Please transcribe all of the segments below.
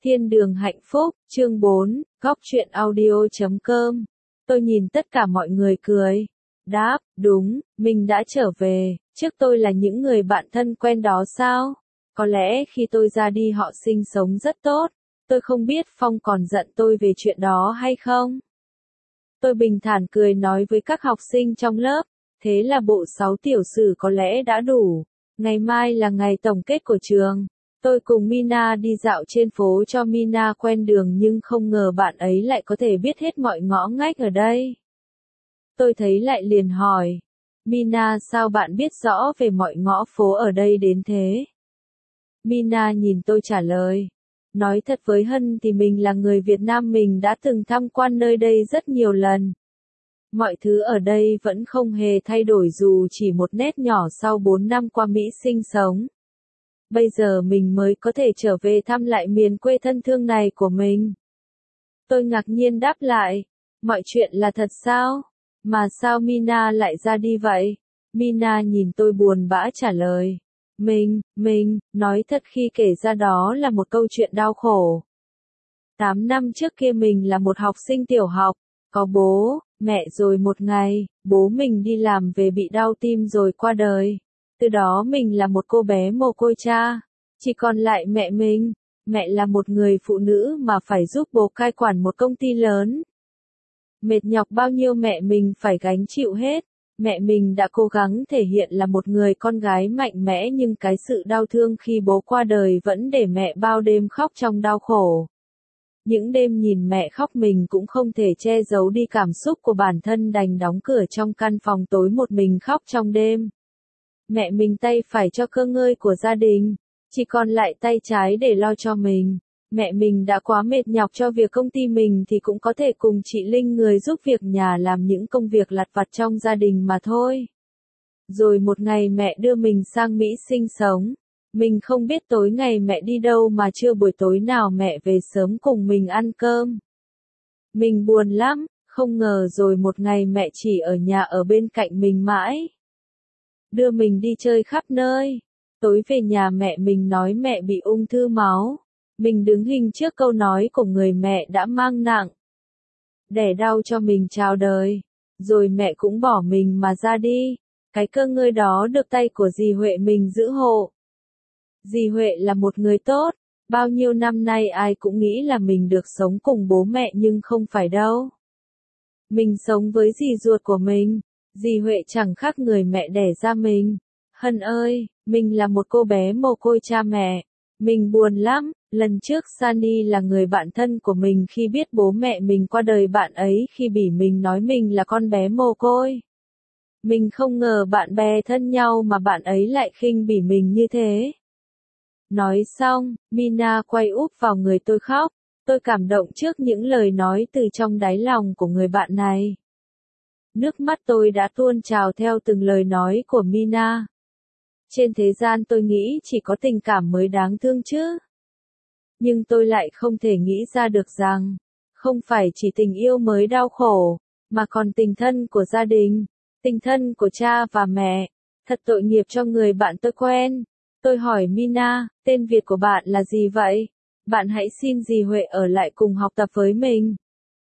Thiên đường hạnh phúc, chương 4, góc truyện audio.com. Tôi nhìn tất cả mọi người cười. Đáp, đúng, mình đã trở về, trước tôi là những người bạn thân quen đó sao? Có lẽ khi tôi ra đi họ sinh sống rất tốt. Tôi không biết Phong còn giận tôi về chuyện đó hay không? Tôi bình thản cười nói với các học sinh trong lớp, thế là bộ 6 tiểu sử có lẽ đã đủ. Ngày mai là ngày tổng kết của trường. Tôi cùng Mina đi dạo trên phố cho Mina quen đường nhưng không ngờ bạn ấy lại có thể biết hết mọi ngõ ngách ở đây. Tôi thấy lại liền hỏi, Mina sao bạn biết rõ về mọi ngõ phố ở đây đến thế? Mina nhìn tôi trả lời, nói thật với Hân thì mình là người Việt Nam, mình đã từng tham quan nơi đây rất nhiều lần. Mọi thứ ở đây vẫn không hề thay đổi dù chỉ một nét nhỏ sau 4 năm qua Mỹ sinh sống. Bây giờ mình mới có thể trở về thăm lại miền quê thân thương này của mình. Tôi ngạc nhiên đáp lại, mọi chuyện là thật sao? Mà sao Mina lại ra đi vậy? Mina nhìn tôi buồn bã trả lời. Mình, nói thật khi kể ra đó là một câu chuyện đau khổ. 8 năm trước kia mình là một học sinh tiểu học, có bố, mẹ rồi một ngày, bố mình đi làm về bị đau tim rồi qua đời. Từ đó mình là một cô bé mồ côi cha, chỉ còn lại mẹ mình. Mẹ là một người phụ nữ mà phải giúp bố cai quản một công ty lớn. Mệt nhọc bao nhiêu mẹ mình phải gánh chịu hết. Mẹ mình đã cố gắng thể hiện là một người con gái mạnh mẽ nhưng cái sự đau thương khi bố qua đời vẫn để mẹ bao đêm khóc trong đau khổ. Những đêm nhìn mẹ khóc mình cũng không thể che giấu đi cảm xúc của bản thân, đành đóng cửa trong căn phòng tối một mình khóc trong đêm. Mẹ mình tay phải cho cơ ngơi của gia đình, chỉ còn lại tay trái để lo cho mình. Mẹ mình đã quá mệt nhọc cho việc công ty mình thì cũng có thể cùng chị Linh người giúp việc nhà làm những công việc lặt vặt trong gia đình mà thôi. Rồi một ngày mẹ đưa mình sang Mỹ sinh sống. Mình không biết tối ngày mẹ đi đâu mà chưa buổi tối nào mẹ về sớm cùng mình ăn cơm. Mình buồn lắm, không ngờ rồi một ngày mẹ chỉ ở nhà ở bên cạnh mình mãi. Đưa mình đi chơi khắp nơi. Tối về nhà mẹ mình nói mẹ bị ung thư máu. Mình đứng hình trước câu nói của người mẹ đã mang nặng. Đẻ đau cho mình chào đời. Rồi mẹ cũng bỏ mình mà ra đi. Cái cơ ngơi đó được tay của dì Huệ mình giữ hộ. Dì Huệ là một người tốt. Bao nhiêu năm nay ai cũng nghĩ là mình được sống cùng bố mẹ nhưng không phải đâu. Mình sống với dì ruột của mình. Dì Huệ chẳng khác người mẹ đẻ ra mình. Hân ơi, mình là một cô bé mồ côi cha mẹ. Mình buồn lắm. Lần trước Sunny là người bạn thân của mình khi biết bố mẹ mình qua đời, bạn ấy khi bỉ mình nói mình là con bé mồ côi. Mình không ngờ bạn bè thân nhau mà bạn ấy lại khinh bỉ mình như thế. Nói xong, Mina quay úp vào người tôi khóc. Tôi cảm động trước những lời nói từ trong đáy lòng của người bạn này. Nước mắt tôi đã tuôn trào theo từng lời nói của Mina. Trên thế gian tôi nghĩ chỉ có tình cảm mới đáng thương chứ. Nhưng tôi lại không thể nghĩ ra được rằng, không phải chỉ tình yêu mới đau khổ, mà còn tình thân của gia đình, tình thân của cha và mẹ. Thật tội nghiệp cho người bạn tôi quen. Tôi hỏi Mina, tên Việt của bạn là gì vậy? Bạn hãy xin dì Huệ ở lại cùng học tập với mình.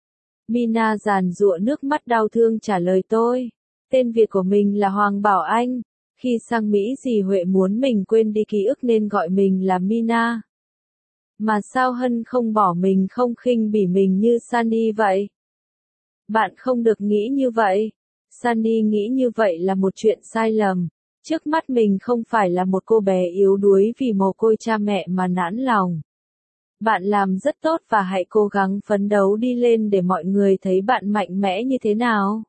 Mina giàn giụa nước mắt đau thương trả lời tôi. Tên Việt của mình là Hoàng Bảo Anh. Khi sang Mỹ dì Huệ muốn mình quên đi ký ức nên gọi mình là Mina. Mà sao Hân không bỏ mình, không khinh bỉ mình như Sunny vậy? Bạn không được nghĩ như vậy. Sunny nghĩ như vậy là một chuyện sai lầm. Trước mắt mình không phải là một cô bé yếu đuối vì mồ côi cha mẹ mà nản lòng. Bạn làm rất tốt và hãy cố gắng phấn đấu đi lên để mọi người thấy bạn mạnh mẽ như thế nào.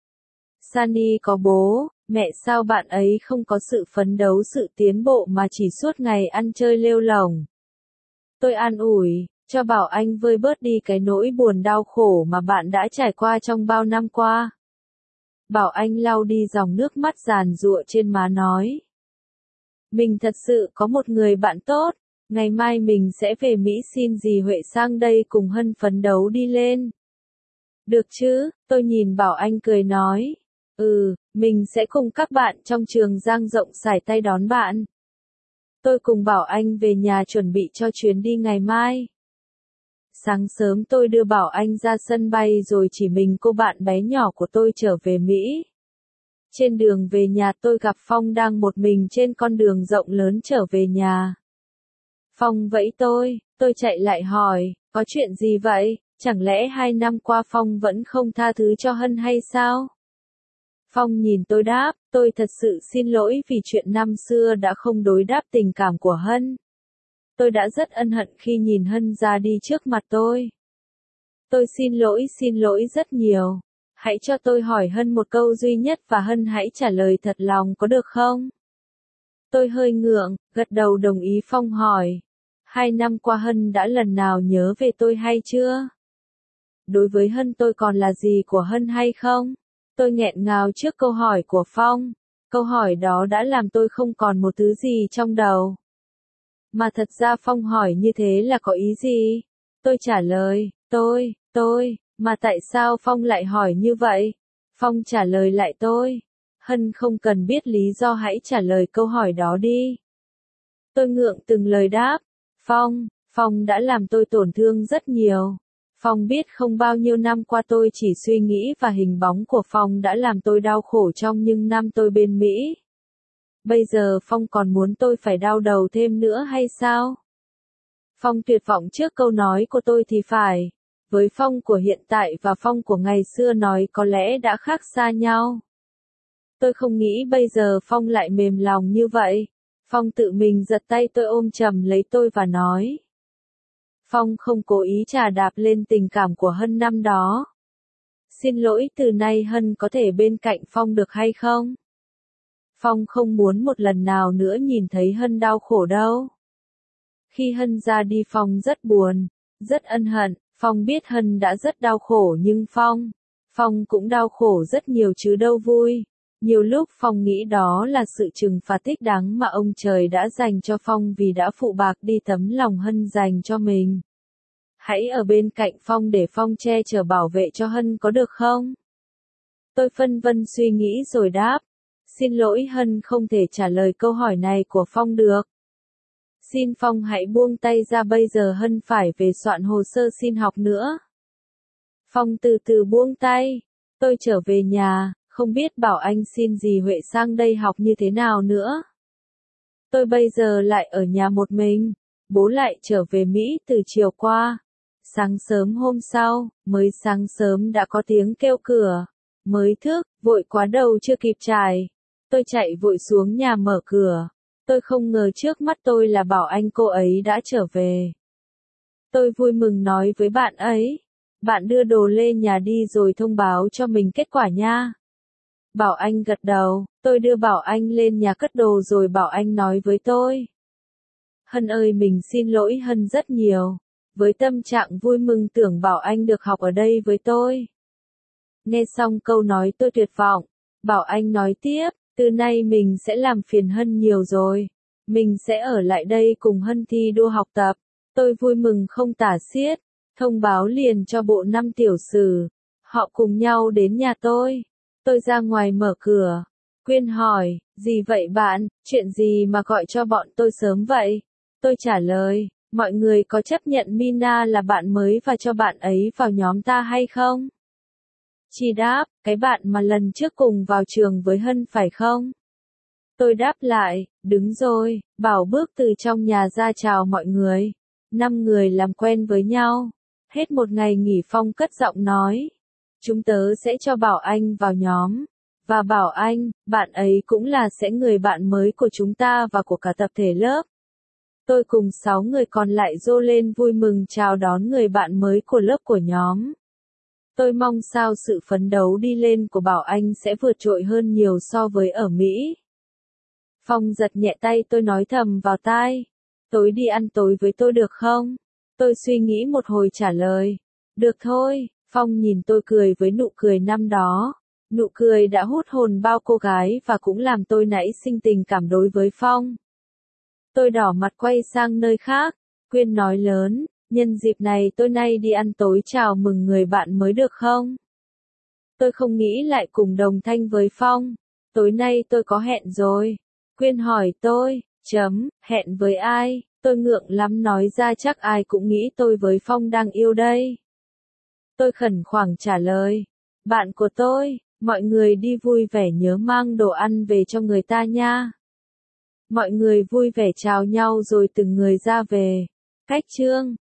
Sunny có bố, mẹ, sao bạn ấy không có sự phấn đấu, sự tiến bộ mà chỉ suốt ngày ăn chơi lêu lổng. Tôi an ủi, cho Bảo Anh vơi bớt đi cái nỗi buồn đau khổ mà bạn đã trải qua trong bao năm qua. Bảo Anh lau đi dòng nước mắt giàn giụa trên má nói. Mình thật sự có một người bạn tốt, ngày mai mình sẽ về Mỹ, xin dì Huệ sang đây cùng Hân phấn đấu đi lên. Được chứ, tôi nhìn Bảo Anh cười nói. Mình sẽ cùng các bạn trong trường dang rộng sải tay đón bạn. Tôi cùng Bảo Anh về nhà chuẩn bị cho chuyến đi ngày mai. Sáng sớm tôi đưa Bảo Anh ra sân bay rồi chỉ mình cô bạn bé nhỏ của tôi trở về Mỹ. Trên đường về nhà tôi gặp Phong đang một mình trên con đường rộng lớn trở về nhà. Phong vẫy tôi chạy lại hỏi, có chuyện gì vậy, chẳng lẽ 2 năm qua Phong vẫn không tha thứ cho Hân hay sao? Phong nhìn tôi đáp, tôi thật sự xin lỗi vì chuyện năm xưa đã không đối đáp tình cảm của Hân. Tôi đã rất ân hận khi nhìn Hân ra đi trước mặt tôi. Tôi xin lỗi rất nhiều. Hãy cho tôi hỏi Hân một câu duy nhất và Hân hãy trả lời thật lòng có được không? Tôi hơi ngượng, gật đầu đồng ý. Phong hỏi, 2 năm qua Hân đã lần nào nhớ về tôi hay chưa? Đối với Hân tôi còn là gì của Hân hay không? Tôi nghẹn ngào trước câu hỏi của Phong. Câu hỏi đó đã làm tôi không còn một thứ gì trong đầu. Mà thật ra Phong hỏi như thế là có ý gì? Tôi trả lời, mà tại sao Phong lại hỏi như vậy? Phong trả lời lại tôi, Hân không cần biết lý do, hãy trả lời câu hỏi đó đi. Tôi ngượng từng lời đáp, Phong đã làm tôi tổn thương rất nhiều. Phong biết không, bao nhiêu năm qua tôi chỉ suy nghĩ và hình bóng của Phong đã làm tôi đau khổ trong những năm tôi bên Mỹ. Bây giờ Phong còn muốn tôi phải đau đầu thêm nữa hay sao? Phong tuyệt vọng trước câu nói của tôi thì phải. Với Phong của hiện tại và Phong của ngày xưa nói có lẽ đã khác xa nhau. Tôi không nghĩ bây giờ Phong lại mềm lòng như vậy. Phong tự mình giật tay tôi, ôm chầm lấy tôi và nói. Phong không cố ý chà đạp lên tình cảm của Hân năm đó. Xin lỗi, từ nay Hân có thể bên cạnh Phong được hay không? Phong không muốn một lần nào nữa nhìn thấy Hân đau khổ đâu. Khi Hân ra đi Phong rất buồn, rất ân hận. Phong biết Hân đã rất đau khổ nhưng Phong cũng đau khổ rất nhiều chứ đâu vui. Nhiều lúc Phong nghĩ đó là sự trừng phạt thích đáng mà ông trời đã dành cho Phong vì đã phụ bạc đi tấm lòng Hân dành cho mình. Hãy ở bên cạnh Phong để Phong che chở bảo vệ cho Hân có được không? Tôi phân vân suy nghĩ rồi đáp. Xin lỗi, Hân không thể trả lời câu hỏi này của Phong được. Xin Phong hãy buông tay ra, bây giờ Hân phải về soạn hồ sơ xin học nữa. Phong từ từ buông tay. Tôi trở về nhà, không biết bảo anh xin dì Huệ sang đây học như thế nào nữa. Tôi bây giờ lại ở nhà một mình. Bố lại trở về Mỹ từ chiều qua. Sáng sớm hôm sau, mới sáng sớm đã có tiếng kêu cửa. Mới thức, vội quá đầu chưa kịp chải. Tôi chạy vội xuống nhà mở cửa. Tôi không ngờ trước mắt tôi là Bảo Anh, cô ấy đã trở về. Tôi vui mừng nói với bạn ấy. Bạn đưa đồ lên nhà đi rồi thông báo cho mình kết quả nha. Bảo Anh gật đầu, tôi đưa Bảo Anh lên nhà cất đồ rồi Bảo Anh nói với tôi. Hân ơi, mình xin lỗi Hân rất nhiều. Với tâm trạng vui mừng tưởng Bảo Anh được học ở đây với tôi. Nghe xong câu nói tôi tuyệt vọng. Bảo Anh nói tiếp, từ nay mình sẽ làm phiền Hân nhiều rồi. Mình sẽ ở lại đây cùng Hân thi đua học tập. Tôi vui mừng không tả xiết. Thông báo liền cho bộ 5 tiểu sử. Họ cùng nhau đến nhà tôi. Tôi ra ngoài mở cửa. Quyên hỏi, gì vậy bạn, chuyện gì mà gọi cho bọn tôi sớm vậy? Tôi trả lời, mọi người có chấp nhận Mina là bạn mới và cho bạn ấy vào nhóm ta hay không? Chi đáp, cái bạn mà lần trước cùng vào trường với Hân phải không? Tôi đáp lại, đúng rồi. Bảo bước từ trong nhà ra chào mọi người. 5 người làm quen với nhau. Hết một ngày nghỉ, Phong cất giọng nói. Chúng tớ sẽ cho Bảo Anh vào nhóm. Và Bảo Anh, bạn ấy cũng là sẽ người bạn mới của chúng ta và của cả tập thể lớp. Tôi cùng 6 người còn lại rô lên vui mừng chào đón người bạn mới của lớp của nhóm. Tôi mong sao sự phấn đấu đi lên của Bảo Anh sẽ vượt trội hơn nhiều so với ở Mỹ. Phong giật nhẹ tay tôi, nói thầm vào tai. Tối đi ăn tối với tôi được không? Tôi suy nghĩ một hồi trả lời. Được thôi. Phong nhìn tôi cười với nụ cười năm đó. Nụ cười đã hút hồn bao cô gái và cũng làm tôi nảy sinh tình cảm đối với Phong. Tôi đỏ mặt quay sang nơi khác. Quyên nói lớn, nhân dịp này tôi nay đi ăn tối chào mừng người bạn mới được không? Tôi không nghĩ lại cùng đồng thanh với Phong. Tối nay tôi có hẹn rồi. Quyên hỏi tôi, hẹn với ai? Tôi ngượng lắm nói ra chắc ai cũng nghĩ tôi với Phong đang yêu đây. Tôi khẩn khoản trả lời. Bạn của tôi, mọi người đi vui vẻ nhớ mang đồ ăn về cho người ta nha. Mọi người vui vẻ chào nhau rồi từng người ra về. Cách chương